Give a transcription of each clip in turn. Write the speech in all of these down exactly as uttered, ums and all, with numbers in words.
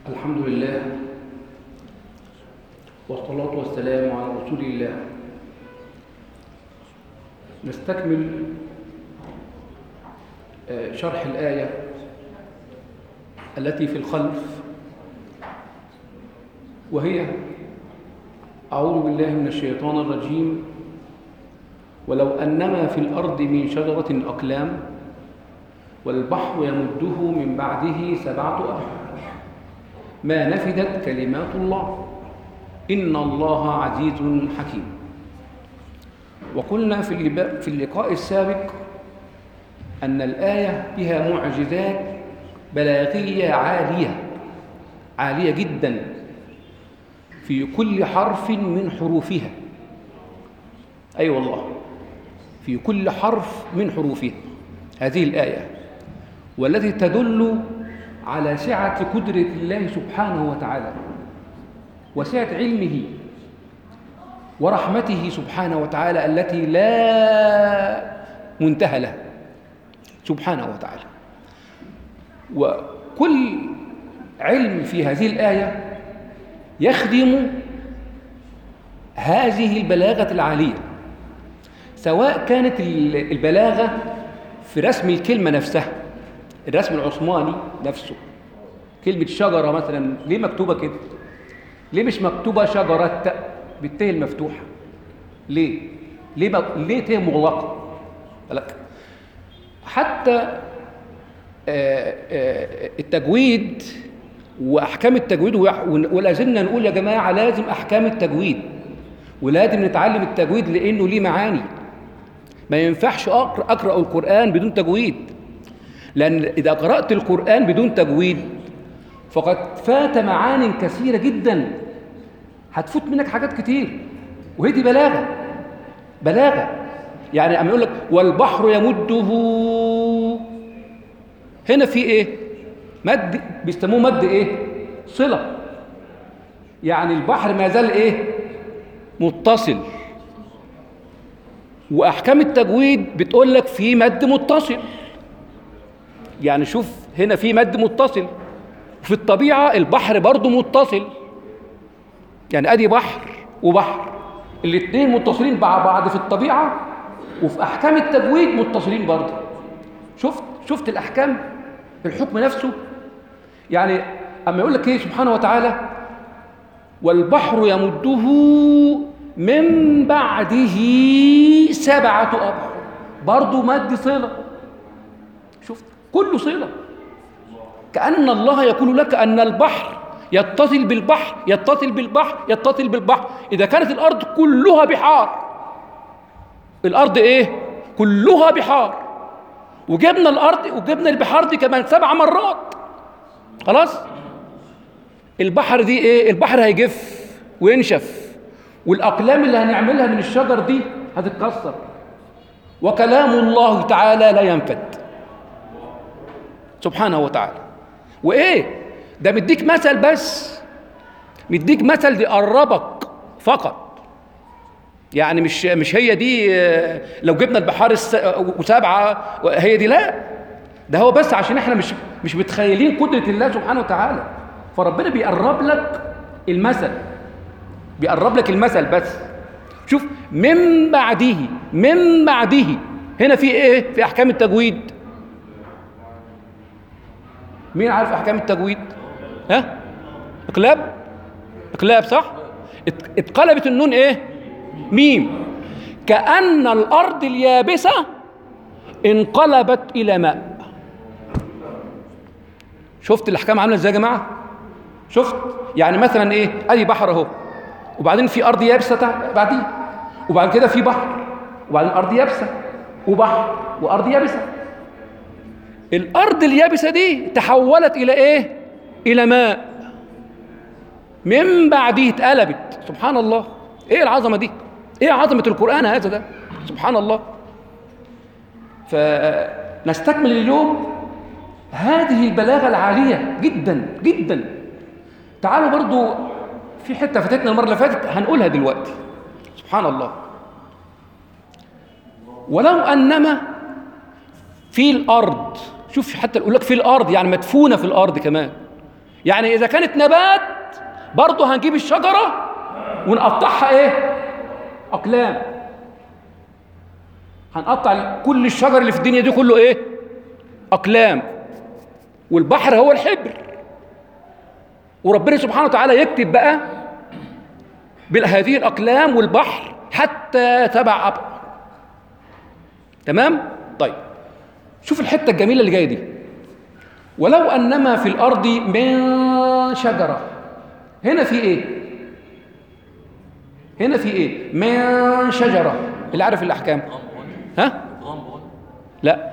الحمد لله والصلاة والسلام على رسول الله. نستكمل شرح الآية التي في الخلف، وهي: أعوذ بالله من الشيطان الرجيم ولو أنما في الأرض من شجرة أقلام والبحر يمده من بعده سبعة أبحر ما نفدت كلمات الله إن الله عزيز حكيم. وقلنا في اللقاء السابق أن الآية بها معجزات بلاغية عالية عالية جدا في كل حرف من حروفها. أي أيوة والله، في كل حرف من حروفها هذه الآية، والتي تدل على سعة قدرة الله سبحانه وتعالى وسعة علمه ورحمته سبحانه وتعالى التي لا منتهى لها سبحانه وتعالى. وكل علم في هذه الآية يخدم هذه البلاغة العالية، سواء كانت البلاغة في رسم الكلمة نفسها، الرسم العثماني نفسه، كلمة شجرة مثلا ليه مكتوبة كده؟ ليه مش مكتوبة شجرة بالتاء المفتوحة؟ ليه؟ ليه م... ليه تاء مغلقة؟ حتى آآ آآ التجويد وأحكام التجويد، ولا زلنا نقول يا جماعة لازم أحكام التجويد، ولازم نتعلم التجويد لأنه ليه معاني. ما ينفعش أقرأ, أقرأ القرآن بدون تجويد، لأن إذا قرأت القرآن بدون تجويد فقد فات معان كثيرة جدا، هتفوت منك حاجات كتير، وهي دي بلاغة بلاغة. يعني أما يقول لك والبحر يمده، هنا في إيه؟ مد، بيسموه مد إيه؟ صلة. يعني البحر ما زال إيه؟ متصل. وأحكام التجويد بتقول لك في مد متصل. يعني شوف هنا في مد متصل، في الطبيعة البحر برضو متصل، يعني أدي بحر وبحر، الاثنين متصلين مع بعض في الطبيعة، وفي أحكام التجويد متصلين برضو. شفت شفت الأحكام، الحكم نفسه. يعني أما يقول لك إيه سبحانه وتعالى والبحر يمده من بعده سبعة أبحر، برضو مد صلة. شفت كله صلة، كأن الله يقول لك أن البحر يتصل بالبحر يتصل بالبحر يتصل بالبحر. إذا كانت الأرض كلها بحار، الأرض إيه؟ كلها بحار، وجبنا الأرض وجبنا البحار دي كمان سبع مرات. خلاص البحر دي إيه؟ البحر هيجف وينشف، والأقلام اللي هنعملها من الشجر دي هتتكسر، وكلام الله تعالى لا ينفد سبحانه وتعالى. وإيه ده؟ مديك مثل بس، مديك مثل يقربك فقط. يعني مش مش هي دي لو جبنا البحار وسبعة هي دي، لا، ده هو بس عشان احنا مش مش متخيلين قدرة الله سبحانه وتعالى، فربنا بيقرب لك المثل، بيقرب لك المثل بس. شوف من بعده، من بعده هنا في ايه؟ في احكام التجويد. مين عارف احكام التجويد؟ ها؟ اقلاب، اقلاب صح؟ اتقلبت النون ايه؟ ميم، كأن الارض اليابسة انقلبت الى ماء. شفت الاحكام عامله ازاي يا جماعه؟ شفت؟ يعني مثلا ايه؟ ادي بحر اهو، وبعدين في ارض يابسه بعديه، وبعد كده في بحر، وبعدين ارض يابسه وبحر وارض يابسه. الارض اليابسه دي تحولت الى ايه؟ الى ماء، من بعده اتقلبت. سبحان الله، ايه العظمه دي؟ ايه عظمه القران هذا ده؟ سبحان الله. فنستكمل اليوم هذه البلاغه العاليه جدا جدا. تعالوا برضو في حته فاتتنا المره اللي فاتت هنقولها دلوقتي. سبحان الله. ولو انما في الارض، شوف حتى يقول لك في الارض يعني مدفونه في الارض كمان، يعني اذا كانت نبات برضه هنجيب الشجره ونقطعها ايه؟ اقلام. هنقطع كل الشجر اللي في الدنيا دي كله ايه؟ اقلام. والبحر هو الحبر، وربنا سبحانه وتعالى يكتب بقى بهذه الاقلام والبحر حتى تبع أبر. تمام؟ طيب شوف الحته الجميله اللي جايه دي. ولو انما في الارض من شجره، هنا في ايه؟ هنا في ايه؟ من شجره. اللي عارف الاحكام ها؟ لا،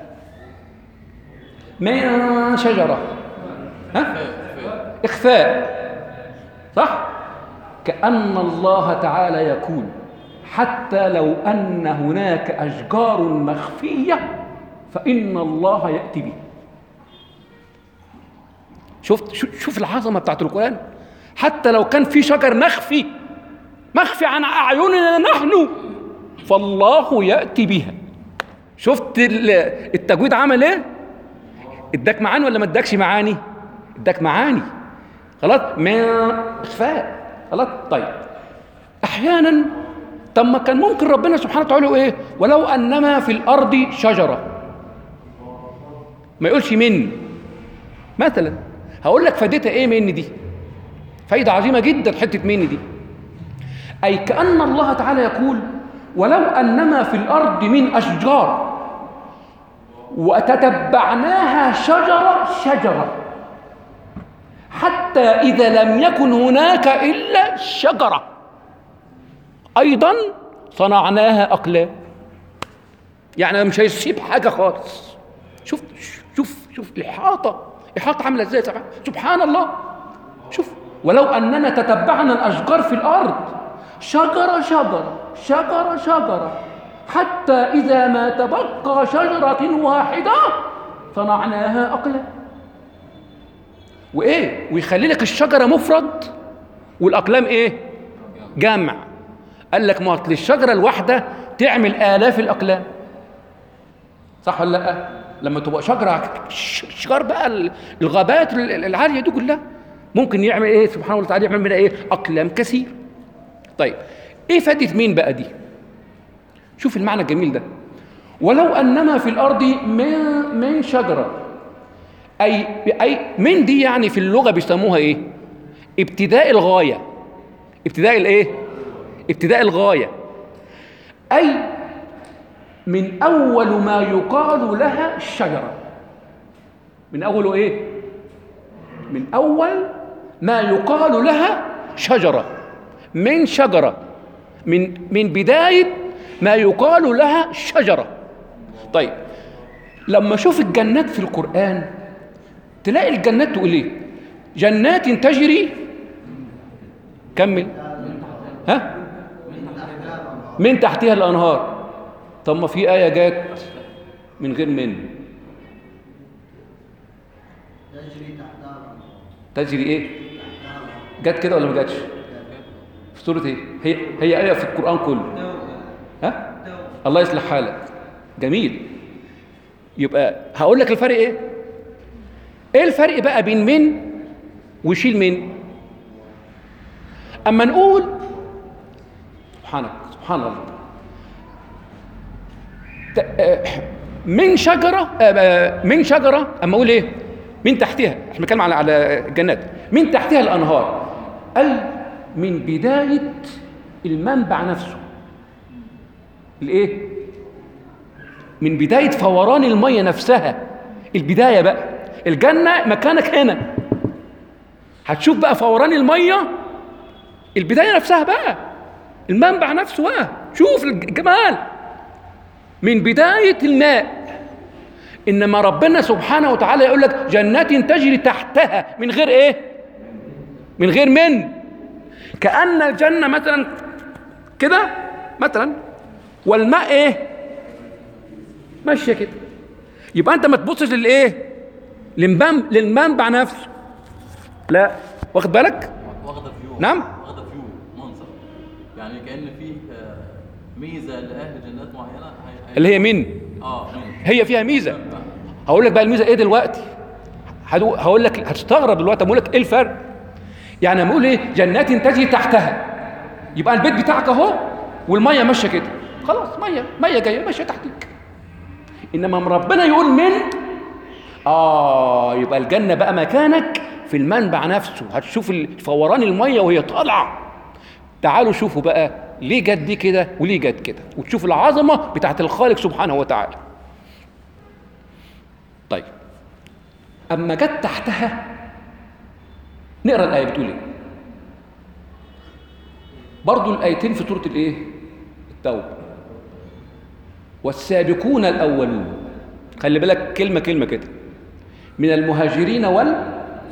من شجره. ها؟ اخفاء، صح؟ كأن الله تعالى يقول حتى لو أن هناك أشجار مخفية فإن الله يأتي به. شفت؟ شوف العظمة بتاعت القرآن. حتى لو كان في شجر مخفي مخفي عن أعيننا نحن فالله يأتي بها. شفت التجويد عمل ايه؟ اداك معاني ولا ما اداكش معاني؟ اداك معاني. خلاص؟ من اخفاء. خلاص؟ طيب احيانا طب ما كان ممكن ربنا سبحانه وتعالى ايه؟ ولو انما في الارض شجره، ما يقولش من مثلا. هقول لك فائدتها ايه من دي؟ فايده عظيمه جدا حته من دي. اي كأن الله تعالى يقول ولو انما في الارض من اشجار وتتبعناها شجره شجره حتى إذا لم يكن هناك إلا شجرة أيضا صنعناها أقلام. يعني مش هيسيب حاجة خالص. شوف شوف شوف الإحاطة، إحاطة عاملة إزاي؟ سبحان الله. شوف ولو أننا تتبعنا الأشجار في الأرض شجرة شجرة شجرة شجرة حتى إذا ما تبقى شجرة واحدة صنعناها أقلام. وايه؟ ويخلي لك الشجره مفرد والاقلام ايه؟ جمع. قال لك ما اصل الشجره الواحده تعمل الاف الاقلام، صح ولا لا؟ لما تبقى شجره شجر بقى الغابات العاليه دي كلها ممكن يعمل ايه؟ سبحانه وتعالى يعمل منها ايه؟ اقلام كثير. طيب ايه فائده مين بقى دي؟ شوف المعنى الجميل ده. ولو انما في الارض من من شجره، أي أي من دي يعني في اللغة بيسموها إيه؟ ابتداء الغاية. ابتداء الإيه؟ ابتداء الغاية. أي من أول ما يقال لها الشجرة. من أول إيه؟ من أول ما يقال لها شجرة. من شجرة، من من بداية ما يقال لها شجرة. طيب لما أشوف الجنات في القرآن تلاقي الجنات تقول ايه؟ جنات تجري، كمل، ها؟ من تحتها الانهار. طب ما في ايه جات من غير من، تجري ايه؟ جات كده ولا ما جاتش؟ في سوره ايه؟ هي هي ايه في القران كله. ها؟ الله يصلح حالك. جميل. يبقى هقول لك الفرق ايه؟ ايه الفرق بقى بين من وشيل من؟ اما نقول سبحانك سبحان الله من شجره من شجره، اما اقول ايه؟ من تحتها، احنا بنتكلم على على الجنات، من تحتها الانهار، اي من بدايه المنبع نفسه. الايه؟ من بدايه فوران الميه نفسها. البدايه بقى الجنة مكانك هنا، هتشوف بقى فوران المية، البداية نفسها بقى، المنبع نفسه بقى، شوف الجمال من بداية الماء. إنما ربنا سبحانه وتعالى يقول لك جنات تجري تحتها من غير إيه؟ من غير من. كأن الجنة مثلا كده مثلا والماء إيه؟ ماشية كده. يبقى أنت ما تبصش للإيه؟ للمنبع نفسه، لا، واخد بالك؟ واخده فيو. نعم، واخده فيو منظر، يعني كأن فيه ميزه لاهل جنات معينه هي... اللي هي مين؟ اه مين؟ هي فيها ميزه. هقول لك بقى الميزه ايه دلوقتي. هقول لك هتستغرب دلوقتي، اقول لك ايه الفرق؟ يعني لما اقول ايه جنات تجري تحتها، يبقى البيت بتاعك اهو والميه ماشيه كده، خلاص ميه ميه جايه ماشيه تحتك. انما ربنا يقول من اه يبقى الجنه بقى مكانك في المنبع نفسه، هتشوف فوران الميه وهي طالعه. تعالوا شوفوا بقى ليه جت دي كده وليه جت كده، وتشوف العظمه بتاعت الخالق سبحانه وتعالى. طيب اما جت تحتها نقرا الايه بتقول ايه. برضو الايتين في سوره الايه؟ التوبه. والسابقون الاولون، خلي بالك كلمه كلمه كده، من المهاجرين وال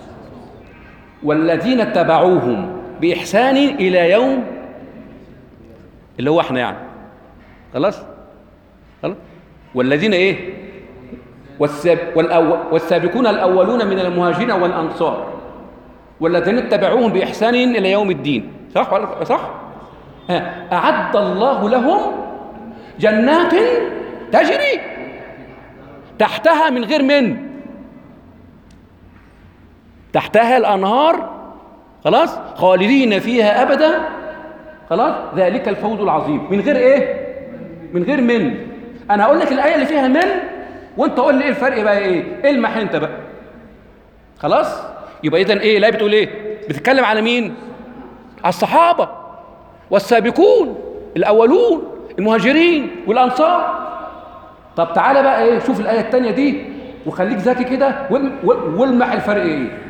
والذين اتبعوهم باحسان الى يوم، اللي هو احنا يعني، خلاص خلاص. والذين ايه؟ والساب... والأول... والسابقون الاولون من المهاجرين والانصار والذين اتبعوهم باحسان الى يوم الدين، صح ولا صح؟ ها. اعد الله لهم جنات تجري تحتها من غير من تحتها الانهار، خلاص، خالدين فيها ابدا، خلاص، ذلك الفوز العظيم. من غير ايه؟ من غير من. انا هقول لك الايه اللي فيها من وانت قول لي ايه الفرق بقى، ايه المح انت بقى، خلاص. يبقى اذا ايه الايه بتقول ايه؟ بتتكلم على مين؟ على الصحابه والسابقون الاولون المهاجرين والانصار. طب تعالى بقى ايه، شوف الايه الثانيه دي وخليك ذكي كده والمح الفرق ايه.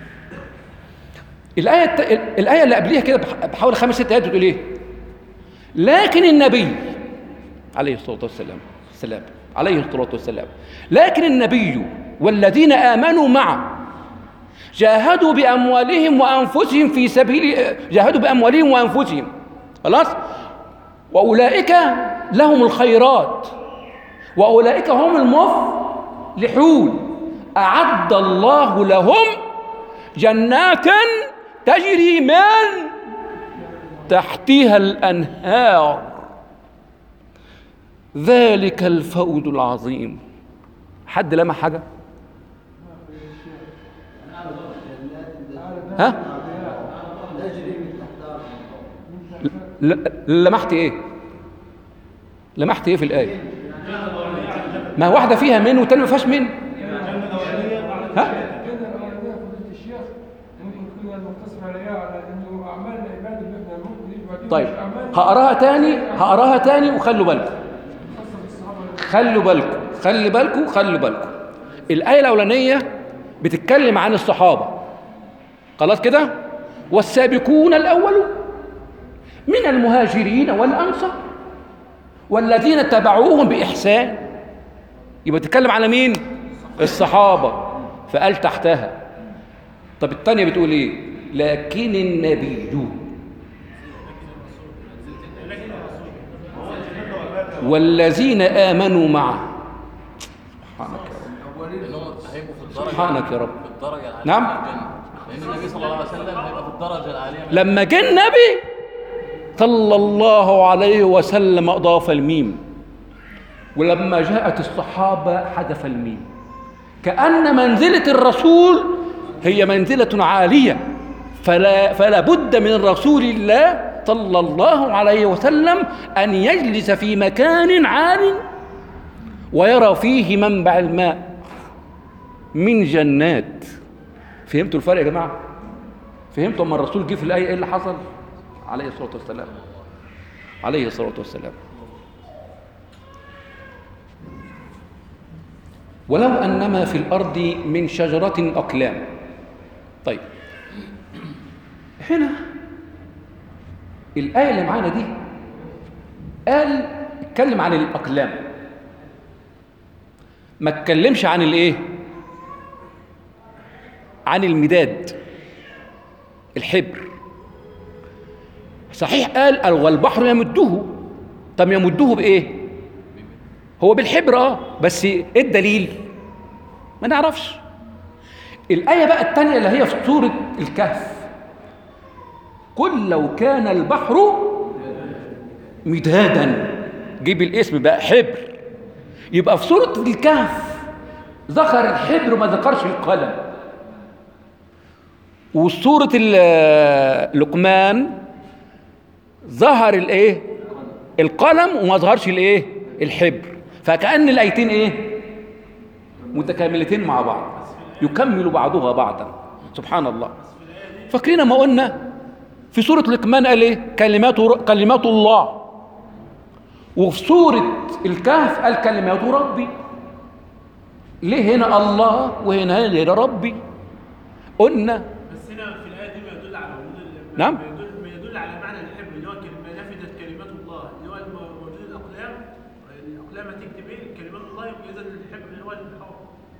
الايه الت... الايه اللي قبليها كده بحوالي خمس ست ايات بتقول ايه؟ لكن النبي عليه الصلاه والسلام السلام عليه الصلاه والسلام لكن النبي والذين امنوا معه جاهدوا باموالهم وانفسهم في سبيل جاهدوا باموالهم وانفسهم، خلاص، واولئك لهم الخيرات واولئك هم المفلحون. اعد الله لهم جنات تجري من تحتها الانهار ذلك الفوز العظيم. حد لمح حاجه؟ ها؟ لمحت ايه؟ لمحت ايه في الايه؟ ما واحده فيها من والتانيه ما فيهاش من. ها؟ طيب هقراها تاني هقراها تاني وخلوا بالكم خلوا بالكم خلي بالكم خلوا بالكم. الآية الأولانية بتتكلم عن الصحابة، خلاص كده، والسابقون الأولون من المهاجرين والأنصار والذين اتبعوهم بإحسان. يبقى تتكلم على مين؟ الصحابة، فقال تحتها. طب الثانية بتقول ايه؟ لكن النبي والذين آمنوا معه. سبحانك يا رب، سبحانك يا رب. نعم، لأن النبي صلى الله عليه وسلم هيبقى في الدرجة العالية. لما جه النبي صلى الله عليه وسلم أضاف الميم، ولما جاءت الصحابة حذف الميم، كأن منزلة الرسول هي منزلة عالية، فلا, فلا بد من رسول الله صلى الله عليه وسلم أن يجلس في مكان عال ويرى فيه منبع الماء من جنات. فهمتوا الفرق يا جماعة؟ فهمتوا أما الرسول جه في الآية إيه اللي حصل؟ عليه الصلاة والسلام عليه الصلاة والسلام ولو أنما في الأرض من شجرة أقلام. طيب هنا الآية اللي معانا دي قال اتكلم عن الأقلام، ما اتكلمش عن الايه؟ عن المداد الحبر. صحيح قال والبحر يمده، طب يمده بايه؟ هو بالحبر اه، بس ايه الدليل؟ ما نعرفش. الآية بقى الثانية اللي هي في سورة الكهف، قل لو كان البحر مدادا، جيب الاسم بقى حبر، يبقى في سورة الكهف ذكر الحبر ما ذكرش القلم. وسورة ال- لقمان ظهر الايه؟ القلم وما ظهرش الايه؟ الحبر. فكأن الايتين ايه؟ متكاملتين مع بعض، يكمل بعضها بعضا. سبحان الله. فاكرين ما قلنا في سورة لقمان قال ايه؟ كلمات كلمات الله. وفي سورة الكهف قال كلمات ربي. ليه هنا الله وهنا هنا ربي؟ قلنا بس هنا في الآية دي ما يدل على وجود ال- نعم. ما يدل, ما يدل على معنى الحبر اللي هو كلمة نفذت كلمات الله، اللي هو الم- وجود الأقلام. الأقلام هتكتب إيه؟ كلمات الله، يبقى إذا الحبر اللي هو البحار.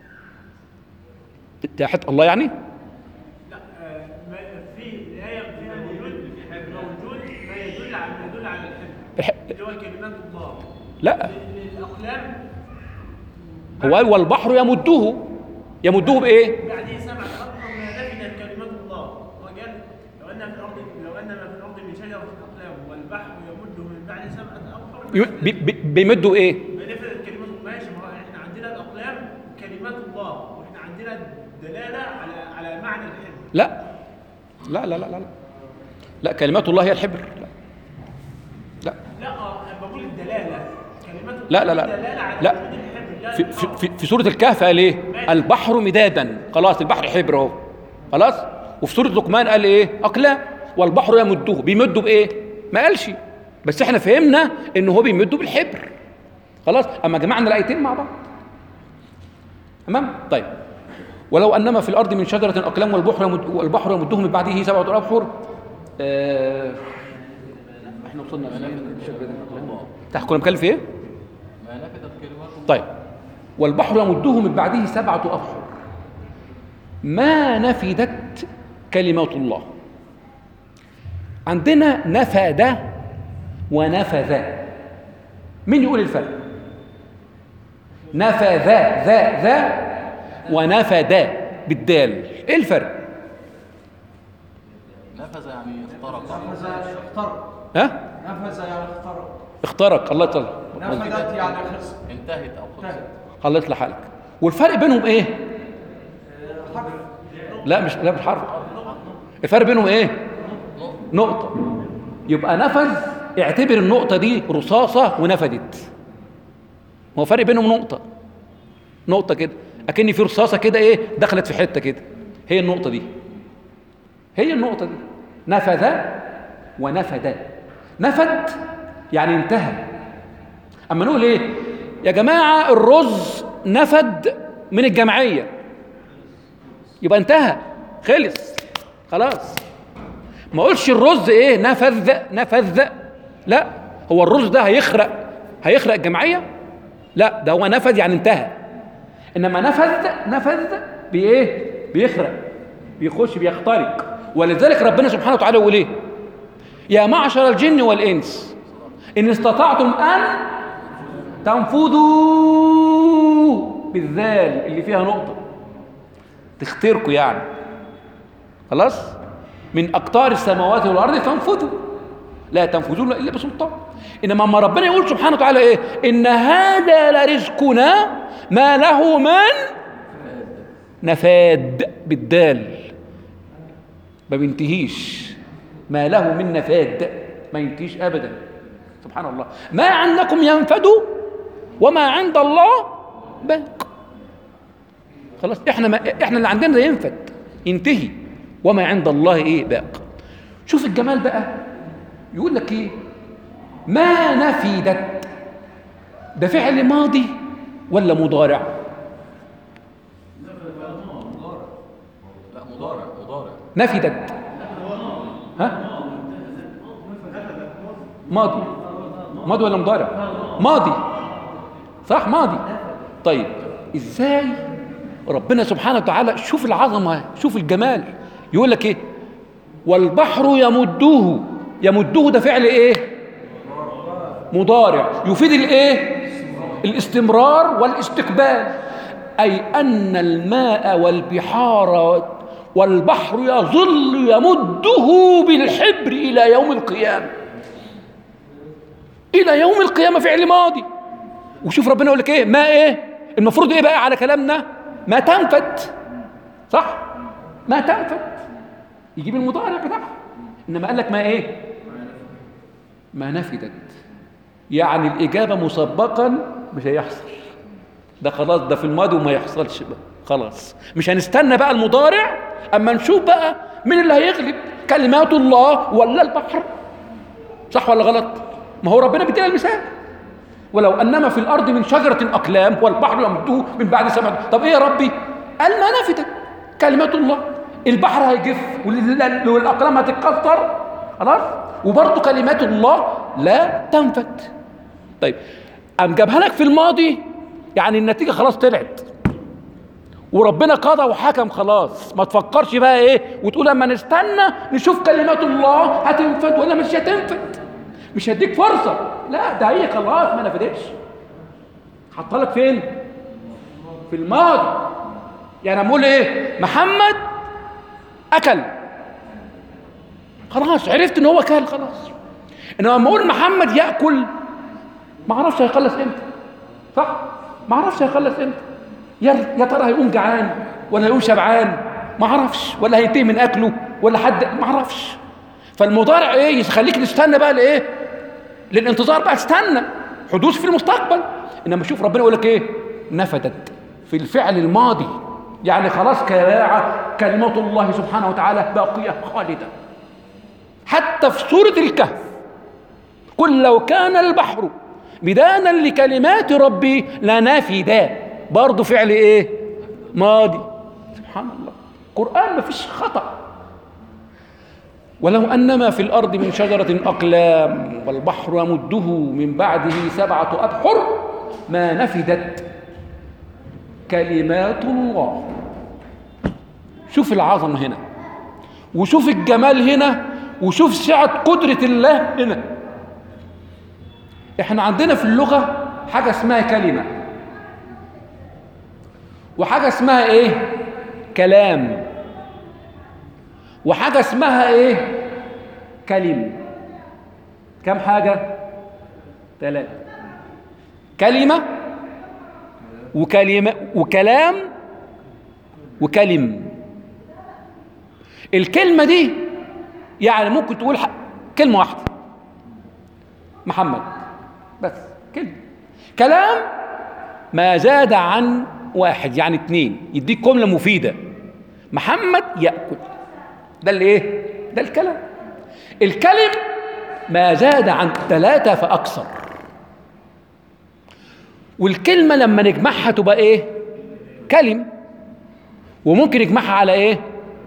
تحت الله يعني؟ لا آه، ما- في الآية فيها موجود موجود ما يدل على ما يدل على الحبر الح- اللي هو كلمات الله. لا، ال- الأقلام هو قال والبحر يمده. يمده بايه؟ بعده سبعة أبحر ما نفذت كلمات الله. وقال لو أن في الأرض لو أن ما في الأرض من شجرة أقلام والبحر يمده من بعد سبعة أبحر ي- بي- بي- بيمدوا ايه؟ ما نفذت كلمات الله. ماشي، ما هو احنا عندنا الأقلام كلمات الله، واحنا عندنا دلالة على على معنى الحبر. لا لا لا لا لا لا، كلمات الله هي الحبر. لا لا لا آه، أنا بقول الدلالة كلمات الله لا لا لا دلالة على لا. وجود الحبر، لا في, البحار. في, في, في سورة الكهف قال ايه؟ البحر مدادا. خلاص البحر حبر اهو. خلاص. وفي سورة لقمان قال ايه؟ اقلام والبحر يمده. بيمده بايه؟ ما قالش، بس احنا فهمنا ان هو بيمده بالحبر. خلاص. اما جمعنا الايتين مع بعض تمام. طيب ولو انما في الارض من شجرة اقلام والبحر يمد والبحر يمده من بعده سبعة ابحر. آه احنا وصلنا لشجرة الاقلام. تحت كنا بنتكلم في ايه؟ ما نفذت كلمات الله. طيب والبحر يمده من بعده سبعة أبحر ما نفدت كلمات الله. عندنا نفد ونفذ. مين يقول الفرق؟ نفذ ذا ذا ونفد بالدال. ايه الفرق؟ نفذ يعني اخترق. نفذ اخترق. ها؟ نفذ يعني اخترق. اخترق. الله يطلع. نفذت يعني خلص. انتهت او خلصت. الله يصلح حالك. والفرق بينهم ايه؟ حرف. لا مش لا مش حرف. الفرق بينهم ايه؟ نقطة. يبقى نفذ اعتبر النقطة دي رصاصة ونفدت. هو فرق بينهم نقطة. نقطة كده أكن في رصاصة كده ايه دخلت في حتة كده. هي النقطة دي. هي النقطة دي. نفذ ونفد. نفد يعني انتهى. أما نقول ايه؟ يا جماعة الرز نفد من الجمعية، يبقى انتهى خلص خلاص. ما اقولش الرز ايه نفذ نفذ. لا، هو الرز ده هيخرق هيخرق الجمعية؟ لا، ده هو نفذ يعني انتهى. انما نفذ نفذ بايه؟ بيخرق، بيخش، بيخترق. ولذلك ربنا سبحانه وتعالى يقول ايه؟ يا معشر الجن والانس ان استطعتم ان تنفذوا بالذال اللي فيها نقطة تخترقوا يعني. خلاص. من أقطار السماوات والأرض فانفذوا لا تنفذون إلا بسلطان. إنما أما ربنا يقول سبحانه وتعالى إيه؟ إن هذا لرزقنا ما له من نفاد بالدال، ما بينتهيش. ما له من نفاد، ما ينتهيش أبدا. سبحان الله. ما عندكم ينفد وما عند الله باق. خلاص. احنا ما احنا اللي عندنا ده ينفد ينتهي، وما عند الله ايه باق. شوف الجمال بقى. يقول لك ايه؟ ما نفدت. ده فعل ماضي ولا مضارع؟ لا مضارع. مضارع. نفدت. ها؟ ماضي. ماضي ولا مضارع؟ ماضي. صح، ماضي. طيب ازاي ربنا سبحانه وتعالى؟ شوف العظمة، شوف الجمال. يقول لك ايه؟ والبحر يمده. يمده ده فعل ايه؟ مضارع يفيد الايه؟ الاستمرار والاستقبال. اي ان الماء والبحار والبحر يظل يمده بالحبر الى يوم القيامة. الى يوم القيامة فعل ماضي. وشوف ربنا يقول لك ايه؟ ما ايه؟ المفروض ايه بقى على كلامنا؟ ما تنفد. صح؟ ما تنفد. يجيب المضارع بتاعها. انما قال لك ما ايه؟ ما نفدت، يعني الاجابه مسبقا مش هيحصل، ده خلاص ده في الماضي وما يحصلش بقى خلاص. مش هنستنى بقى المضارع اما نشوف بقى مين اللي هيغلب، كلمات الله ولا البحر؟ صح ولا غلط؟ ما هو ربنا بيدينا المثال، ولو انما في الارض من شجره اقلام والبحر يمده من بعد سبع. طب ايه يا ربي؟ قال ما نفدت كلمات الله، البحر هيجف والاقلام هتتكسر خلاص، وبرضه كلمات الله لا تنفد. طيب قام جابها لك في الماضي، يعني النتيجه خلاص طلعت وربنا قضى وحكم خلاص، ما تفكرش بقى ايه وتقول اما نستنى نشوف كلمات الله هتنفد ولا مش هتنفد، مش هديك فرصه، لا ده هي خلاص ما نفدتش. حطها لك فين؟ في الماضي. يعني اقول ايه؟ محمد اكل، خلاص عرفت ان هو كل خلاص. انما لما اقول محمد ياكل ما اعرفش هيخلص امتى، صح؟ ما اعرفش هيخلص امتى، يا يا ترى هيقوم جعان ولا هيقوم شبعان، ما اعرفش، ولا هينتهي من اكله ولا حد، ما اعرفش. فالمضارع ايه؟ يخليك نستنى بقى لايه؟ للانتظار بقى، استنى حدوث في المستقبل. انما شوف ربنا يقول لك ايه؟ نفدت في الفعل الماضي، يعني خلاص كلمات الله سبحانه وتعالى باقيه خالده. حتى في سوره الكهف قل لو كان البحر مدادا لكلمات ربي لنفدا، برضه فعل ايه؟ ماضي. سبحان الله، قرآن ما فيش خطأ. ولو أنما في الأرض من شجرة أقلام والبحر يمده من بعده سبعة أبحر ما نفدت كلمات الله. شوف العظمة هنا، وشوف الجمال هنا، وشوف سعة قدرة الله هنا. احنا عندنا في اللغة حاجة اسمها كلمة، وحاجة اسمها ايه؟ كلام، وحاجة اسمها ايه؟ كلم. كم حاجة؟ ثلاثة. كلمة وكلمة وكلام وكلم. الكلمة دي يعني ممكن تقول كلمة واحدة محمد بس كلمة. كلام ما زاد عن واحد يعني اتنين، يديك جملة مفيدة. محمد يأكل، ده اللي ايه؟ ده الكلام. الكلم ما زاد عن ثلاثة فأكثر. والكلمة لما نجمعها تبقى ايه؟ كلم. وممكن نجمعها على ايه؟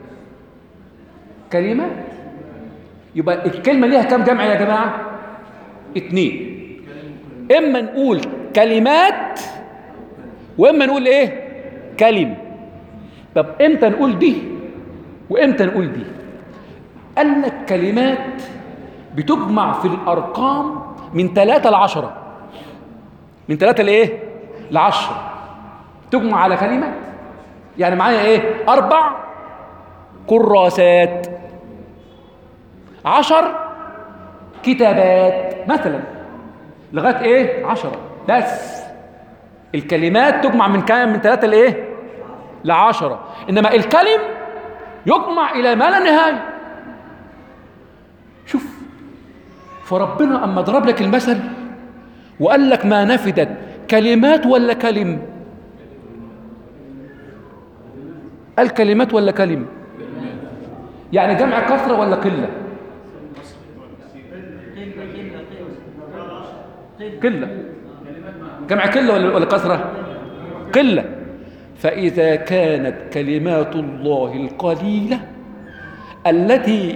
كلمات. يبقى الكلمة ليها كم جمع يا جماعة؟ اتنين. اما نقول كلمات واما نقول ايه؟ كلم. طب امتى نقول دي وامتى نقول دي؟ قال لك كلمات بتجمع في الارقام من ثلاثة لعشرة، من ثلاثة لايه؟ لعشرة تجمع على كلمات. يعني معايا ايه؟ اربع كراسات، عشر كتابات مثلا، لغايه ايه؟ عشرة. بس الكلمات تجمع من كام؟ من ثلاثة لايه؟ لعشرة. انما الكلم يجمع الى ما لا نهايه. شوف، فربنا اما ضرب لك المثل وقال لك ما نفدت كلمات ولا كلم؟ قال كلمات ولا كلم؟ يعني جمع كثرة ولا قلة؟ قلة. جمع قلة ولا ولا كثرة؟ قلة. فإذا كانت كلمات الله القليلة التي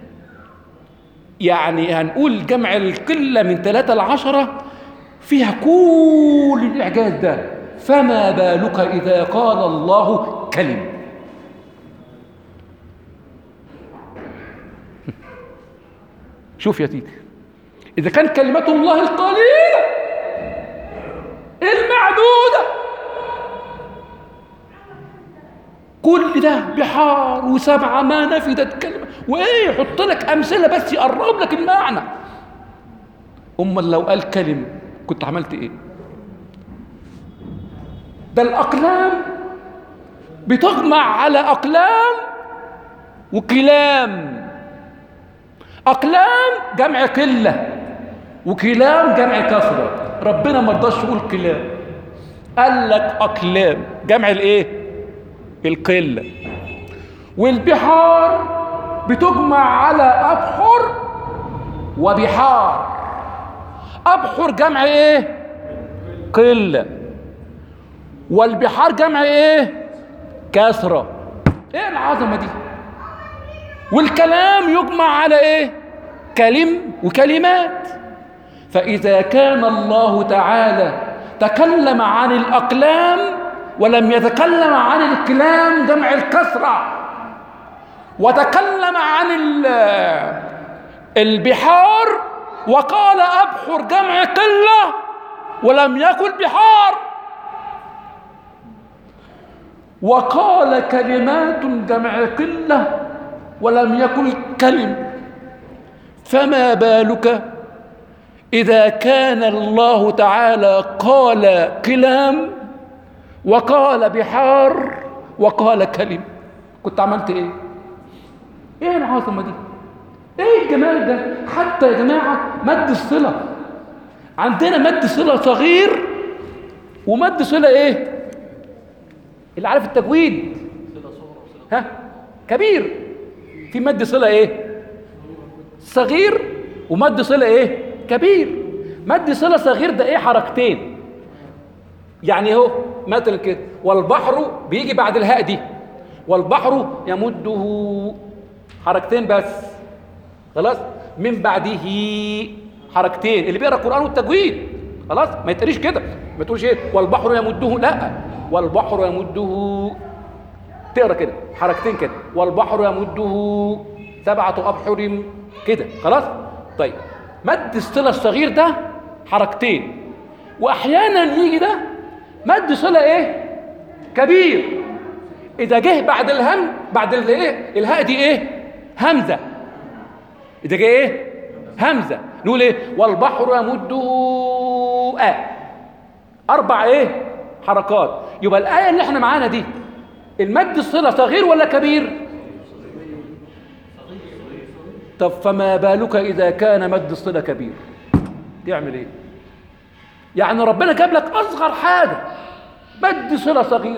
يعني هنقول جمع القلة من ثلاثة لعشرة فيها كل الإعجاز ده، فما بالك إذا قال الله كلم؟ شوف يا سيدي، إذا كان كلمة الله القليلة المعدودة كل ده بحار وسبعة ما نفدت كلمة، وإيه يحط لك أمثلة بس يقرب لك المعنى. أمال لو قال كلم كنت عملت إيه؟ ده الأقلام بتجمع على أقلام وكلام. أقلام جمع قلة، وكلام جمع كثرة. ربنا ما رضاش يقول كلام، قال لك أقلام جمع الإيه؟ القلة. والبحار بتجمع على أبحر وبحار. أبحر جمع إيه؟ قلة. والبحار جمع إيه؟ كثرة. إيه العظمة دي؟ والكلام يجمع على إيه؟ كلم وكلمات. فإذا كان الله تعالى تكلم عن الأقلام ولم يتكلم عن الكلام جمع الكثرة، وتكلم عن البحار وقال أبحر جمع قلة ولم يقل بحار، وقال كلمات جمع قلة ولم يقل كلم، فما بالك إذا كان الله تعالى قال كلام وقال بحار وقال كلم؟ كنت عملت ايه؟ ايه العظمة دي؟ ايه الجمال ده؟ حتى يا جماعة مد الصلة، عندنا مد صلة صغير ومد صلة ايه؟ اللي عارف التجويد ها كبير. في مد صلة ايه؟ صغير، ومد صلة ايه؟ كبير. مد صلة صغير ده ايه؟ حركتين. يعني اهو مثلا كده، والبحر بيجي بعد الهاء دي، والبحر يمده، حركتين بس خلاص. من بعده حركتين. اللي بيقرا القرآن والتجويد خلاص ما يتقريش كده، ما تقولش ايه والبحر يمده، لا، والبحر يمده تقرا كده حركتين كده، والبحر يمده سبعة أبحر كده خلاص. طيب مد الصلة الصغير ده حركتين، واحيانا يجي ده مد صلة ايه؟ كبير. اذا جه بعد الهم بعد الايه الهاء دي ايه؟ همزة. اذا جه ايه؟ همزة، نقول ايه؟ والبحر يمده آه. اربع ايه؟ حركات. يبقى الآية اللي احنا معانا دي المد الصلة صغير ولا كبير؟ طب فما بالك إذا كان مد الصلة كبير؟ يعمل ايه؟ يعني ربنا جاب لك أصغر حاجة مد صلة صغير،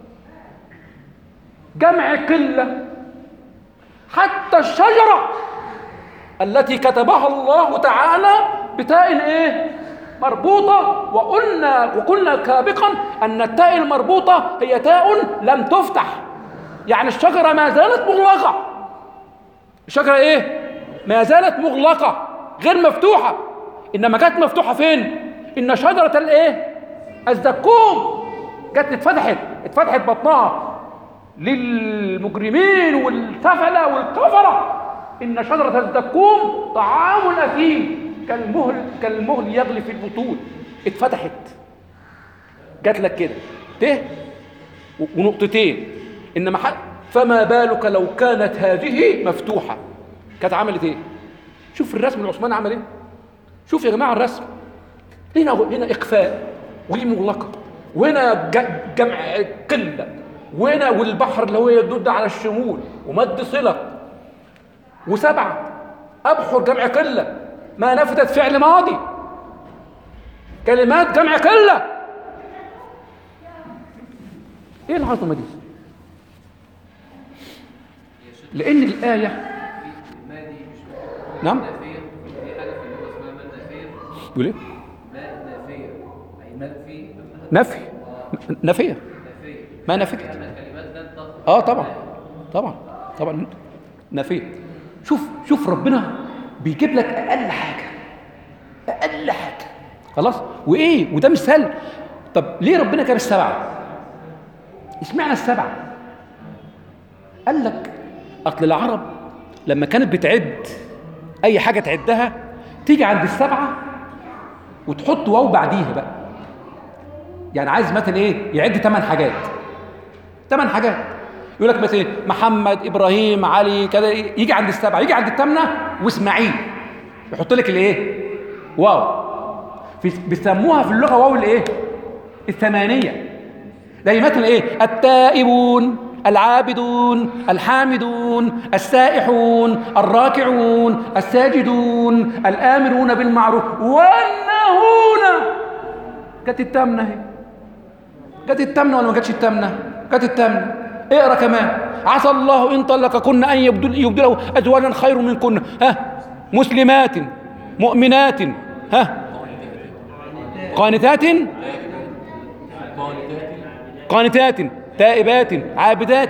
جمع قلة. حتى الشجرة التي كتبها الله تعالى بتاء ايه؟ مربوطة. وقلنا وقلنا سابقا أن التاء المربوطة هي تاء لم تفتح، يعني الشجرة ما زالت مغلقة. الشجرة ايه؟ ما زالت مغلقة غير مفتوحة. إنما كانت مفتوحة فين؟ إن شجرة الايه؟ الزقوم جت اتفتحت، اتفتحت بطنها للمجرمين والسفلة والكفرة. إن شجرة الزقوم طعام أثيم كالمهل كالمهل يغلي في البطون. اتفتحت جات لك كده ت ونقطتين. إنما حق فما بالك لو كانت هذه مفتوحة، كانت عملت ايه؟ شوف الرسم العثماني عمل ايه؟ شوف يا جماعة الرسم، هنا هنا إخفاء وهي مغلقة، وهنا جمع قلة، وهنا والبحر اللي هو يدل على الشمول ومد صلة. وسبعة أبحر جمع قلة، ما نفذت فعل ماضي، كلمات جمع قلة. ايه العظمة دي؟ لأن الآية نعم يقول ايه؟ نفي نفية ما نفيت. اه طبعا طبعا طبعا نفيت. شوف شوف ربنا بيجيب لك اقل حاجه اقل حاجه خلاص. وايه؟ وده مثال. طب ليه ربنا جاب السبعه؟ اشمعنى السبعه؟ قال لك اصل العرب لما كانت بتعد اي حاجه تعدها تيجي عند السبعه وتحط واو بعديها بقى. يعني عايز مثلا ايه؟ يعد ثمان حاجات، ثمان حاجات. يقول لك مثلا محمد، ابراهيم، علي كذا، يجي عند السبعه، يجي عند الثامنه واسماعيل يحط لك الايه؟ واو. بيسموها في اللغه واو الايه؟ الثمانيه. زي مثلا ايه؟ التائبون العابدون الحامدون السائحون الراكعون الساجدون الآمرون بالمعروف والناهون. جت التامنة اهي، جت التامنة ولا ما جتش التامنة؟ جت التامنة. اقرا كمان: عسى الله إن طلقكن أن يبدل يبدله أزواجا خير منكن، ها، مسلمات مؤمنات، ها، قانتات قانتات تائبات عابدات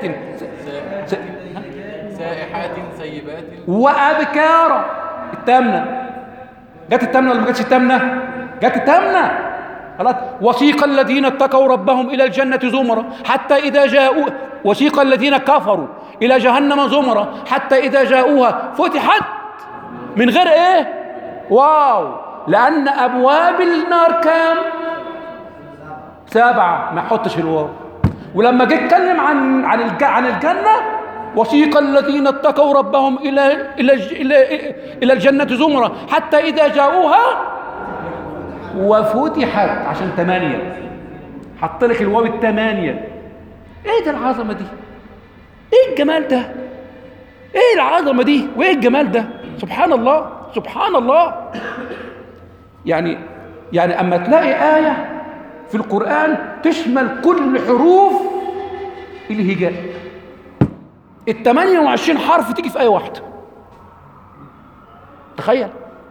سائحات سيبات وأبكارا. التامنة جت التامنة ولا ما جتش التامنة؟ جت التامنة. خلاص. وسيق الذين اتقوا ربهم إلى الجنة زمرا حتى إذا جاءوا وسيق الذين كفروا إلى جهنم زمرا حتى إذا جاءوها فتحت من غير إيه؟ واو. لأن أبواب النار كام؟ سبعة. ما حطش الواو. ولما جه اتكلم عن عن الج... عن الجنة: وسيق الذين اتقوا ربهم إلى إلى إلى إلى الجنة زمرا حتى إذا جاءوها وفتحت، عشان ثمانية. حط لك الواو الثمانية. ايه ده العظمة دي؟ ايه الجمال ده؟ ايه العظمة دي؟ وايه الجمال ده؟ سبحان الله سبحان الله. يعني يعني اما تلاقي آية في القرآن تشمل كل حروف الهجاء، ال ثمانية وعشرين حرف تيجي في آية واحدة. تخيل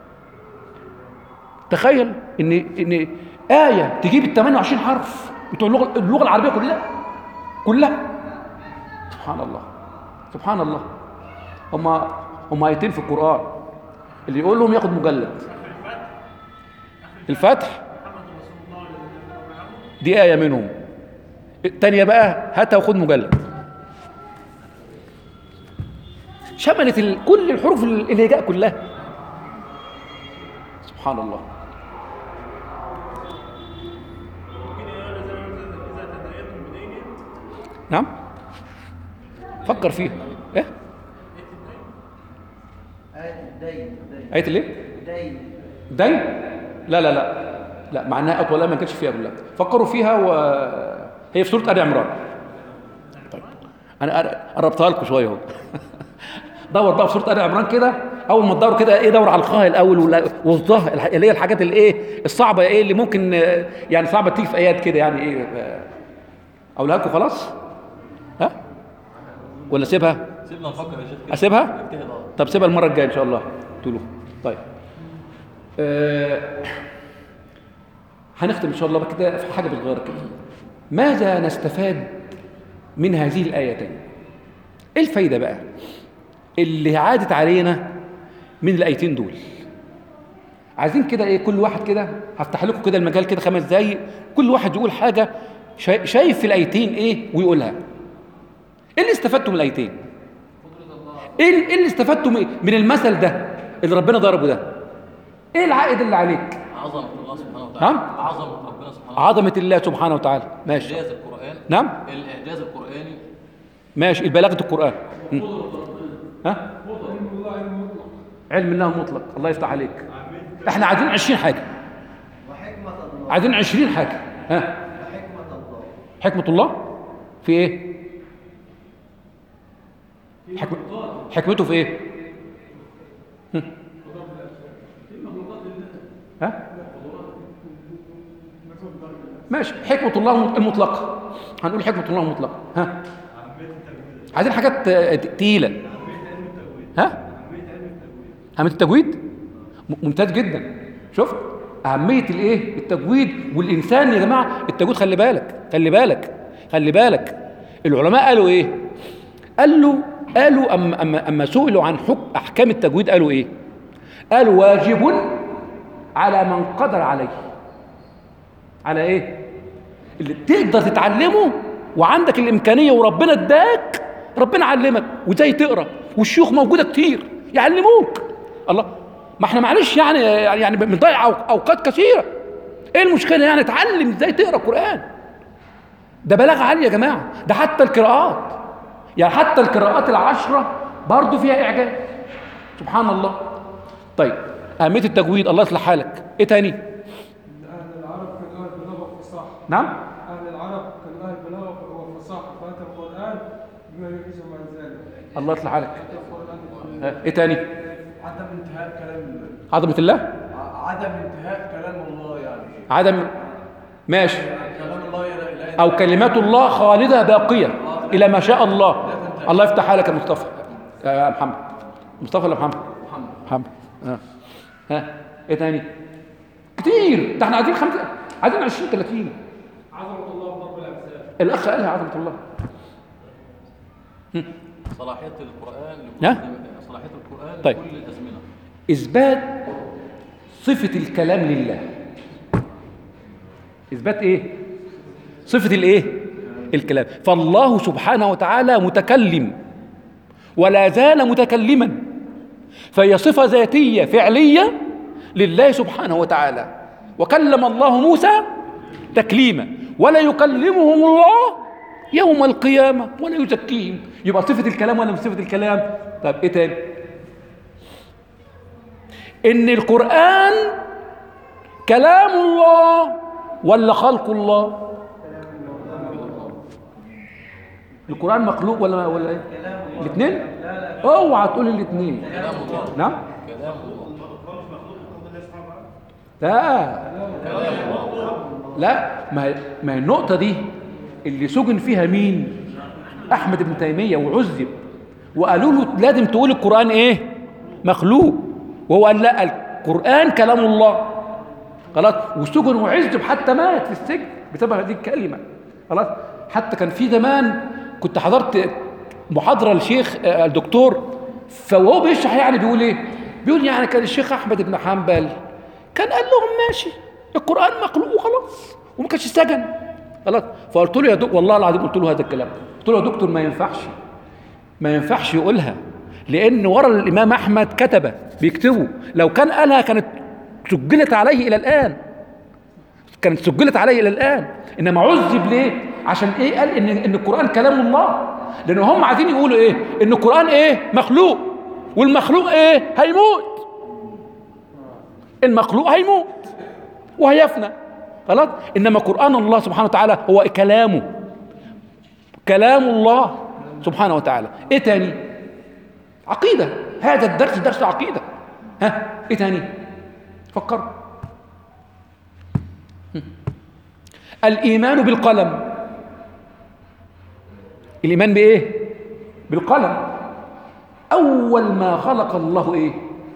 تخيل ان ان آية تجيب ال ثمانية وعشرين حرف بتوع اللغة اللغة العربية كلها كلها. سبحان الله سبحان الله. هما هما آيتين في القرآن اللي يقول لهم ياخد مجلد. الفتح دي آية منهم. الثانية بقى هاتها وخد مجلد. شملت ال... كل الحروف الهجاء كلها. سبحان الله. نعم فكر فيها. ايه آية الدين. آية الايه؟ دين. دين؟ لا لا لا لا، معناها أطول ما كانتش فيها بالله. فكروا فيها وهي في سورة آل عمران. طيب أنا قربتها لكم شوية اهو. دور بقى في سورة آل عمران كده. أول ما تدور كده إيه، دور على الخاء الأول والظه اللي هي الحاجات اللي إيه الصعبة، إيه اللي ممكن يعني صعبة تيجي في آيات كده، يعني إيه. أقولها لكم خلاص؟ ها؟ ولا سيبها؟ سيبنا نفكر يا شيخ كده. أسيبها؟ اجتهد اه. طب سيبها المرة الجاية إن شاء الله تقولوا. طيب أه هنختم إن شاء الله بقى كده في حاجة بتغير كده. ماذا نستفاد من هذه الآيتين؟ إيه الفايدة بقى اللي عادت علينا من الآيتين دول؟ عايزين كده إيه، كل واحد كده هفتح لكم كده المجال كده خمس دقايق، كل واحد يقول حاجة شايف في الآيتين إيه ويقولها. إيه اللي استفدتوا من الآيتين؟ إيه اللي استفدتوا من المثل ده اللي ربنا ضربه ده؟ إيه العائد اللي عليك؟ عظمة الله سبحانه وتعالى. نعم؟ عظمة ربنا سبحانه وتعالى. عظمة الله سبحانه وتعالى. ماشي. إعجاز القرآن. نعم؟ الإعجاز القرآني. ماشي. البلاغة القرآن. م. ها؟ علم الله المطلق. الله يفتح عليك. احنا عايزين عشرين حاجة. وحكمة الله. عايزين عشرين حاجة. ها؟ وحكمة الله. حكمة الله في ايه؟ حكم... حكمته في ايه؟ هم. ها؟ ماشي. حكمة الله المطلقة. هنقول حكمة الله المطلقة. ها؟ عايزين حاجات تقيلة. ها؟ أهمية التجويد؟ ممتاز جدا. شفت؟ أهمية الإيه؟ التجويد. والإنسان يا جماعة التجويد خلي بالك خلي بالك خلي بالك. العلماء قالوا إيه؟ قالوا قالوا أما أما أما سئلوا عن حكم أحكام التجويد قالوا إيه؟ قالوا واجب على من قدر عليه. على إيه؟ اللي تقدر تتعلمه وعندك الإمكانية وربنا اداك، ربنا علمك وازاي تقرا، والشيوخ موجودة كتير يعلموك. الله، ما احنا معلش يعني يعني بنضيع اوقات كثيره. ايه المشكله يعني؟ اتعلم ازاي تقرا قران. ده بلاغه عاليه يا جماعه. ده حتى القراءات، يعني حتى القراءات العشره برضو فيها اعجاز. سبحان الله. طيب اهميه التجويد. الله يصلح حالك. ايه تاني؟ أهل العرب كان أهل البلاغة والفصاحة. نعم. أهل العرب كان أهل البلاغة والفصاحة، فأتى القرآن بما يجوز ما ذلك. الله يصلح حالك. ها، ايه تاني؟ عدم انتهاء كلام عظمة الله. ع- عدم انتهاء كلام الله يعني. عدم. ماشي. كلام الله لا لا او كلمات الله خالدة باقية الى ما شاء الله. الله يفتح عليك يا مصطفى. يا محمد. مصطفى ولا محمد؟ محمد. محمد. ها. ها، ايه تاني؟ كتير. ده احنا عايزين خمسة، عايزين عشرين ثلاثين. عظمة الله في ضرب الأمثال. الاخ قالها عظمة الله. صلاحية القرآن ها؟ لكل صلاحية القرآن طيب. لكل الأزمنة. إثبات صفة الكلام لله. إثبات إيه؟ صفة الإيه؟ الكلام. فالله سبحانه وتعالى متكلم ولا زال متكلما، فهي صفة ذاتية فعلية لله سبحانه وتعالى. وكلم الله موسى تكليما ولا يكلمهم الله يوم القيامة ولا يزكيهم. يبقى صفة الكلام ولا مش صفة الكلام؟ طيب إيه تاني؟ إن القرآن كلام الله ولا خلق الله؟ القرآن مخلوق ولا ولا إيه؟ الاثنين؟ اوعى تقول الاثنين. كلام الله. نعم؟ كلام الله. لا لا، ما هي ما هي النقطة دي اللي سجن فيها مين؟ أحمد بن تيمية وعذب، وقالوا له لازم تقول القرآن إيه؟ مخلوق، وهو قال لا القرآن كلام الله. خلاص، وسجن وعذب حتى مات في السجن بسبب هذه الكلمة. خلاص، حتى كان في زمان كنت حضرت محاضرة للشيخ الدكتور، فهو بيشرح يعني بيقول إيه؟ بيقول يعني كان الشيخ أحمد بن حنبل كان قال لهم ماشي القرآن مخلوق وخلاص وما كانش سجن. خلاص، فقلت له يا دكتور، والله العظيم قلت له هذا الكلام، قلت له يا دكتور ما ينفعش ما ينفعش يقولها، لأن ورا الإمام أحمد كتبه بيكتبوا، لو كان قالها كانت سجلت عليه إلى الآن، كانت سجلت عليه إلى الآن. إنما عذب ليه؟ عشان إيه؟ قال إن إن القرآن كلام الله، لأن هم عايزين يقولوا إيه؟ إن القرآن إيه؟ مخلوق، والمخلوق إيه؟ هيموت. المخلوق هيموت وهيفنى. خلاص، إنما قرآن الله سبحانه وتعالى هو كلامه، كلام الله سبحانه وتعالى. إيه تاني؟ عقيدة. هذا الدرس درس عقيدة. ها، إيه تاني؟ فكر. الإيمان بالقلم. الإيمان بإيه؟ بالقلم. أول ما خلق الله إيه؟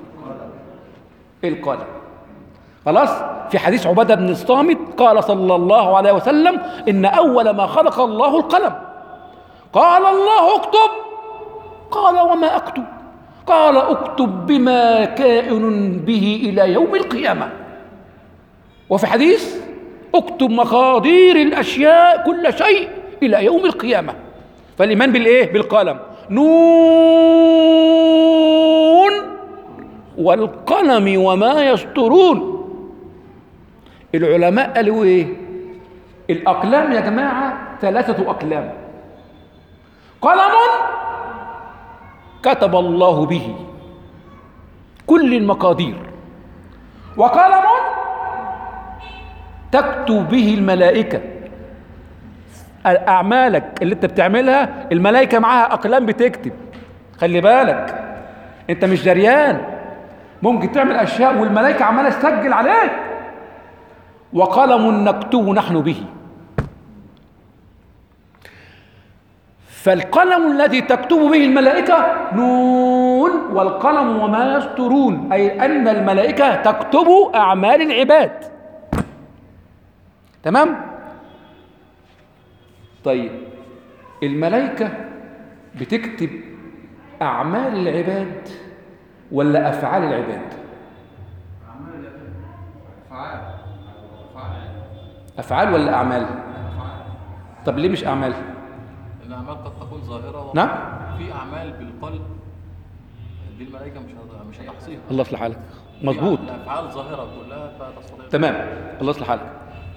القلم. خلاص، في حديث عبادة بن الصامت قال صلى الله عليه وسلم إن أول ما خلق الله القلم، قال الله اكتب، قال وما أكتب؟ قال اكتب بما كائن به إلى يوم القيامة. وفي حديث اكتب مقادير الأشياء كل شيء إلى يوم القيامة. فالإيمان بالإيه؟ بالقلم. نون والقلم وما يسطرون. العلماء قالوا إيه؟ الأقلام يا جماعة ثلاثة أقلام: قلم كتب الله به كل المقادير، وقلم تكتب به الملائكة أعمالك اللي انت بتعملها، الملائكة معاها أقلام بتكتب. خلي بالك انت مش دريان، ممكن تعمل أشياء والملائكة عمالة تسجل عليك. وقلم نكتب نحن به. فالقلم الذي تكتب به الملائكة نون والقلم وما يسطرون، أي أن الملائكة تكتب أعمال العباد. تمام؟ طيب الملائكة بتكتب أعمال العباد ولا أفعال العباد؟ أفعال. أفعال ولا أعمال؟ طب ليه مش أعمال؟ الأعمال قد تكون ظاهرة. نعم. في أعمال بالقلب دي الملائكة مش هت- مش هتحصيها. الله يصلح حالك. مظبوط. في أفعال ظاهرة كلها فتستطيع. تمام. الله يصلح حالك.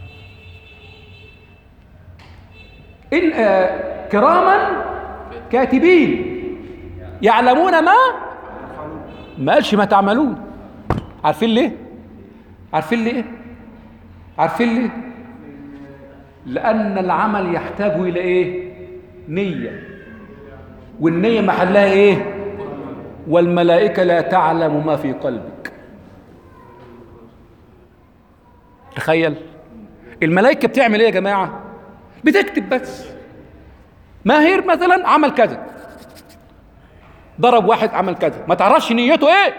إن آه كراما كاتبين يعلمون ما ما قالش ما تعملون. عارفين ليه؟ عارفين ليه؟ عارفين ليه؟ لأن العمل يحتاج إلى إيه؟ نية. والنية محلها ايه؟ والملائكة لا تعلم ما في قلبك. تخيل الملائكة بتعمل ايه يا جماعة؟ بتكتب بس. ماهر مثلا عمل كذا، ضرب واحد عمل كذا، ما تعرفش نيته ايه،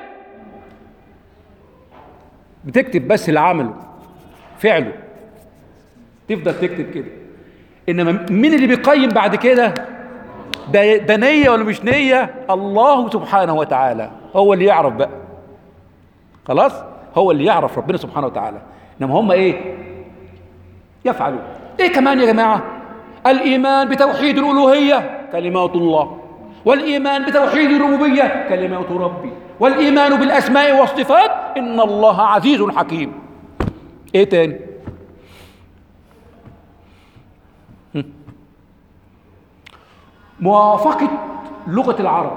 بتكتب بس اللي عمله فعله، تفضل تكتب كده. انما مين اللي بيقيم بعد كده؟ ده ده نية ولا مش نية؟ الله سبحانه وتعالى هو اللي يعرف بقى. خلاص هو اللي يعرف، ربنا سبحانه وتعالى. انما هم ايه؟ يفعلوا ايه كمان يا جماعة؟ الايمان بتوحيد الالوهية كلمات الله، والايمان بتوحيد الربوبية كلمات ربي، والايمان بالاسماء والصفات ان الله عزيز حكيم. ايه تاني؟ موافقة لغة العرب.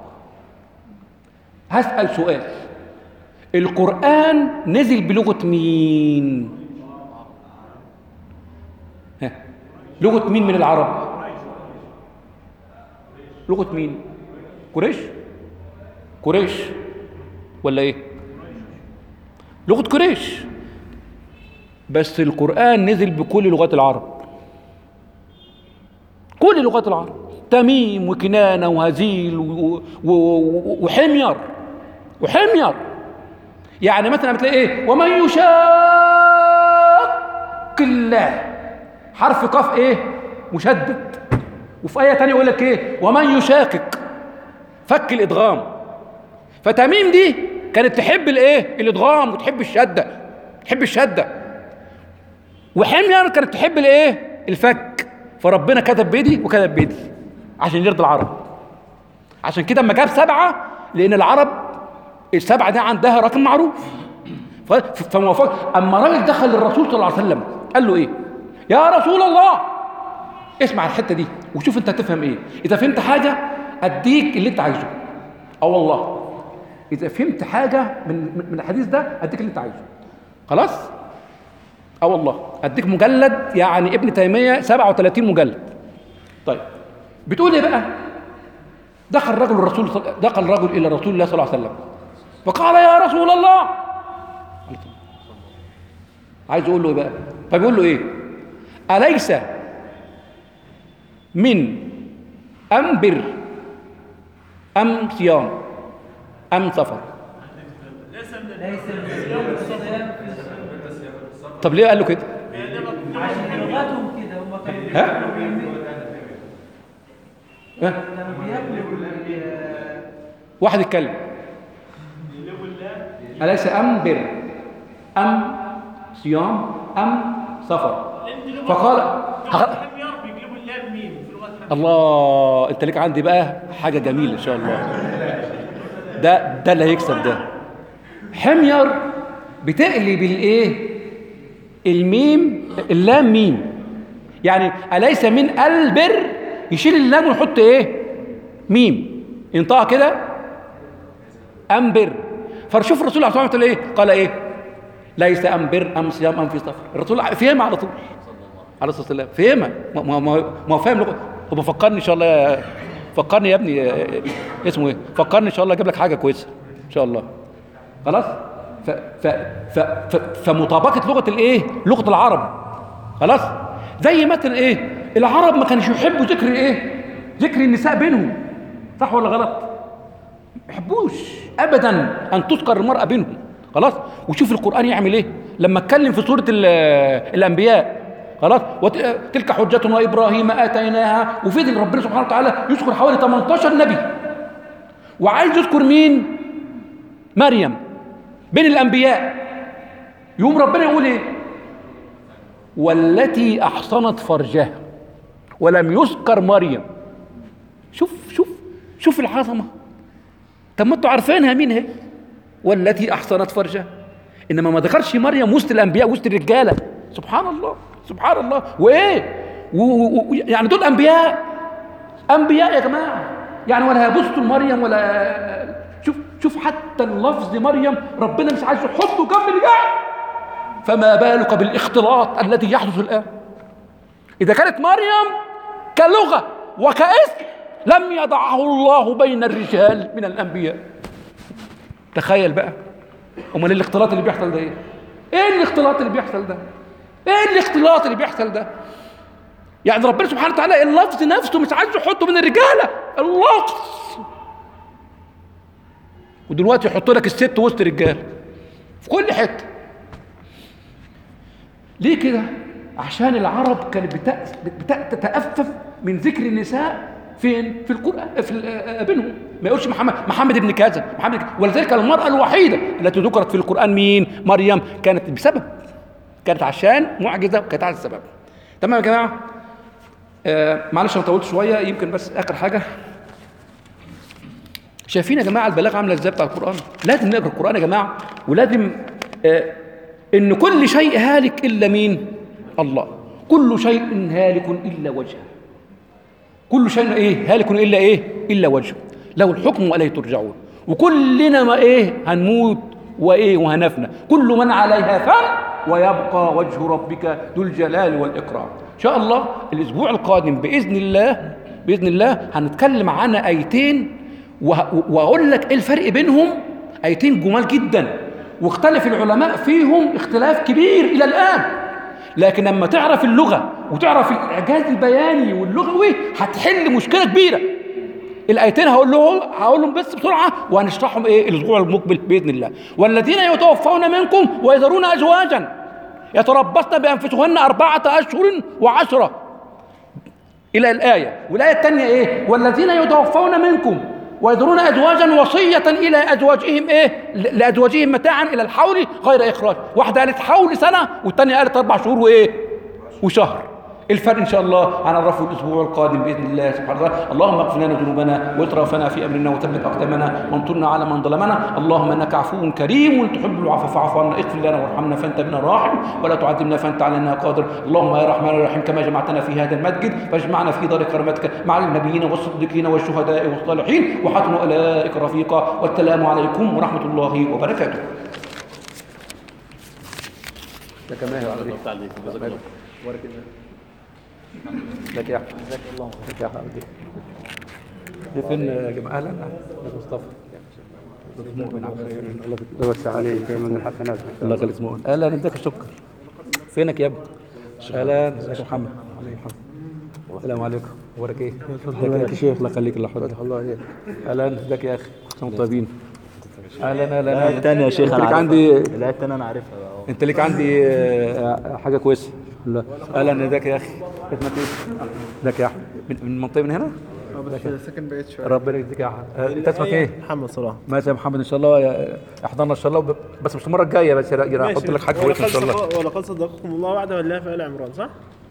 هسأل سؤال، القرآن نزل بلغة مين؟ ها. لغة مين من العرب؟ لغة مين؟ قريش؟ قريش ولا ايه؟ لغة قريش. بس القرآن نزل بكل لغات العرب، كل لغات العرب، تميم وكنانة وهزيل و... و... و... وحمير وحمير. يعني مثلا بتلاقي ايه؟ ومن يشاق الله، حرف قاف ايه؟ مشدد. وفي آية تانية يقول لك ايه؟ ومن يشاقق، فك الادغام. فتميم دي كانت تحب الايه؟ الادغام، وتحب الشدة، تحب الشدة. وحمير كانت تحب الايه؟ الفك. فربنا كتب بيدي وكتب بيدي عشان يرضي العرب. عشان كده اما جاب سبعة، لأن العرب السبعة دي عندها رقم معروف. فموافق. أما راجل دخل للرسول صلى الله عليه وسلم قال له إيه؟ يا رسول الله، اسمع الحتة دي وشوف أنت هتفهم إيه. إذا فهمت حاجة أديك اللي أنت عايزه. أه والله إذا فهمت حاجة من من الحديث ده أديك اللي أنت عايزه. خلاص؟ اه والله اديك مجلد، يعني ابن تيميه سبعة وثلاثين مجلد. طيب بتقول ايه بقى؟ دخل رجل الرسول دخل رجل الى رسول الله صلى الله عليه وسلم فقال يا رسول الله. عايز اقول له ايه بقى؟ فبيقول له ايه؟ اليس من ام بر ام صيام ام سفر؟ ليس من ليس من الصيام. طب ليه قال له كده؟ عشان لغتهم كده، هم كانوا ها؟ ها؟ كانوا بياكلوا واحد يتكلم. أليس أم بر أم صيام أم سفر؟ فقال حمير بيقلبوا اللام ميم في لغه حمير. الله، انت ليك عندي بقى حاجه جميله ان شاء الله. ده ده اللي هيكسب ده. حمير بتقلب الايه؟ الميم، اللام ميم. يعني أليس من البر، يشيل اللام ويحط ايه؟ ميم، ينطقها كده أمبر. فشوف الرسول عليه الصلاة والسلام ايه؟ قال ايه؟ ليس أمبر أم صيام أم في سفر. الرسول فهمها على طول عليه الصلاة والسلام، فهمها. ما ما ما فاهم لغة. طب فكرني ان شاء الله، فكرني يا ابني اسمه ايه؟ فكرني ان شاء الله اجيب لك حاجة كويسة ان شاء الله. خلاص؟ ف ف ف ف فمطابقة لغة الايه؟ لغة العرب. خلاص؟ زي مثلا ايه؟ العرب ما كانش يحبوا ذكر ايه؟ ذكر النساء بينهم. صح ولا غلط؟ ما يحبوش ابدا ان تذكر المرأة بينهم. خلاص؟ وشوف القرآن يعمل ايه؟ لما اتكلم في سورة الأنبياء. خلاص؟ وتلك حجتنا إبراهيم آتيناها، وفضل ربنا سبحانه وتعالى يذكر حوالي ثمانية عشر نبي. وعايز يذكر مين؟ مريم بين الأنبياء. يوم ربنا يقول ايه؟ والتي أحصنت فرجها، ولم يذكر مريم. شوف شوف شوف العظمة. طب ما انتوا عارفينها مين هي؟ والتي أحصنت فرجها. إنما ما ذكرش مريم وسط الأنبياء وسط الرجالة. سبحان الله سبحان الله. وإيه؟ و و يعني دول أنبياء، أنبياء يا جماعة. يعني ولا هيبصوا لمريم ولا شوف شوف حتى اللفظ مريم ربنا مش عايز يحطه جنب الرجال. فما بالك بالاختلاط الذي يحدث الآن. إذا كانت مريم كلغة وكاسم لم يضعه الله بين الرجال من الأنبياء. تخيل بقى، امال الاختلاط اللي بيحصل ده ايه؟ ايه الاختلاط اللي بيحصل ده؟ ايه الاختلاط اللي بيحصل ده؟ يعني ربنا سبحانه وتعالى اللفظ نفسه مش عايز يحطه من الرجاله، اللفظ. ودلوقتي يحط لك الست وسط رجال في كل حته. ليه كده؟ عشان العرب كانت بتتأفف من ذكر النساء فين؟ في القرآن، في بينهم. ما يقولش محمد محمد ابن كذا، محمد كذا. ولذلك المرأة الوحيدة التي ذكرت في القرآن مين؟ مريم. كانت بسبب، كانت عشان معجزة، وكانت على السبب. تمام يا جماعة؟ آه معلش انا طولت شوية، يمكن بس آخر حاجة. شايفين يا جماعة البلاغة عاملة ازاي بتاع القرآن؟ لازم نقرأ القرآن يا جماعة، ولازم آه إن كل شيء هالك إلا مين؟ الله. كل شيء هالك إلا وجهه. كل شيء ايه؟ هالك الا ايه؟ الا وجهه. له الحكم واليه ترجعون. وكلنا ما ايه؟ هنموت وايه؟ وهنفنى. كل من عليها فان ويبقى وجه ربك ذو الجلال والاكرام. ان شاء الله الاسبوع القادم باذن الله، باذن الله هنتكلم عن ايتين، واقول لك ايه الفرق بينهم. ايتين جمال جدا، واختلف العلماء فيهم اختلاف كبير الى الان، لكن لما تعرف اللغة وتعرف الإعجاز البياني واللغوي هتحل مشكلة كبيرة. الآيتين هقول لهم هقول لهم بس بسرعة، وهنشرحهم إيه الأسبوع المقبل بإذن الله. والذين يتوفون منكم ويذرون أزواجا يتربصن بأنفسهن أربعة أشهر وعشرة إلى الآية. والآية الثانية إيه؟ والذين يتوفون منكم ويذرون أزواجا وصية إلى أزواجهم إيه؟ لأزواجهم متاعا إلى الحول غير إخراج. واحدة قالت حول سنة، والثانية قالت أربع شهور وإيه؟ وشهر. الفرق إن شاء الله هنعرفه الأسبوع القادم بإذن الله سبحانه وتعالى. اللهم اغفر لنا ذنوبنا وإسرافنا في أمرنا وثبت أقدامنا وانصرنا على من ظلمنا. اللهم إنك عفو كريم تحب العفو فاعف عنا. اغفر لنا وارحمنا فأنت بنا راحم، ولا تعذبنا فأنت علينا قادر. اللهم يا رحمن الرحيم كما جمعتنا في هذا المسجد فاجمعنا في دار كرامتك مع النبيين والصديقين والشهداء والصالحين وحسن أولئك رفيقا. والسلام عليكم ورحمة الله وبركاته. ده كمان بارك الله. لك يا احمد. جزاك الله خير. لك يا احمد. دي فين يا جماعه؟ اهلا اهلا مصطفى. مؤمن على خير. الله يوسع عليك من الحسنات. الله يخليك مؤمن. اهلا اديك الشكر. فينك يا ابني؟ اهلا ازيك يا محمد. السلام عليكم. اخبارك ايه؟ ازيك يا شيخ؟ الله يخليك. الله يحفظك. الله عليك. اهلا ازيك يا اخي؟ انتم طيبين. اهلا اهلا. لا الثانيه يا شيخ انا عارفها. عندي لا الثانيه انا عارفها. انت ليك عندي حاجه كويسه. لا اهلا ازيك يا اخي؟ اسمك ايه؟ ازيك يا احمد؟ من المنطقه من هنا؟ اه بس ساكن بعيد شويه. ربنا يجزيك يا احمد. انت اسمك ايه؟ محمد صلاح. ماشي يا محمد ان شاء الله احضرنا ان شاء الله، بس مش المره الجايه، بس احط لك حاجه كويسه ان شاء الله. ولقد صدقكم الله وعده والله في آل عمران، صح؟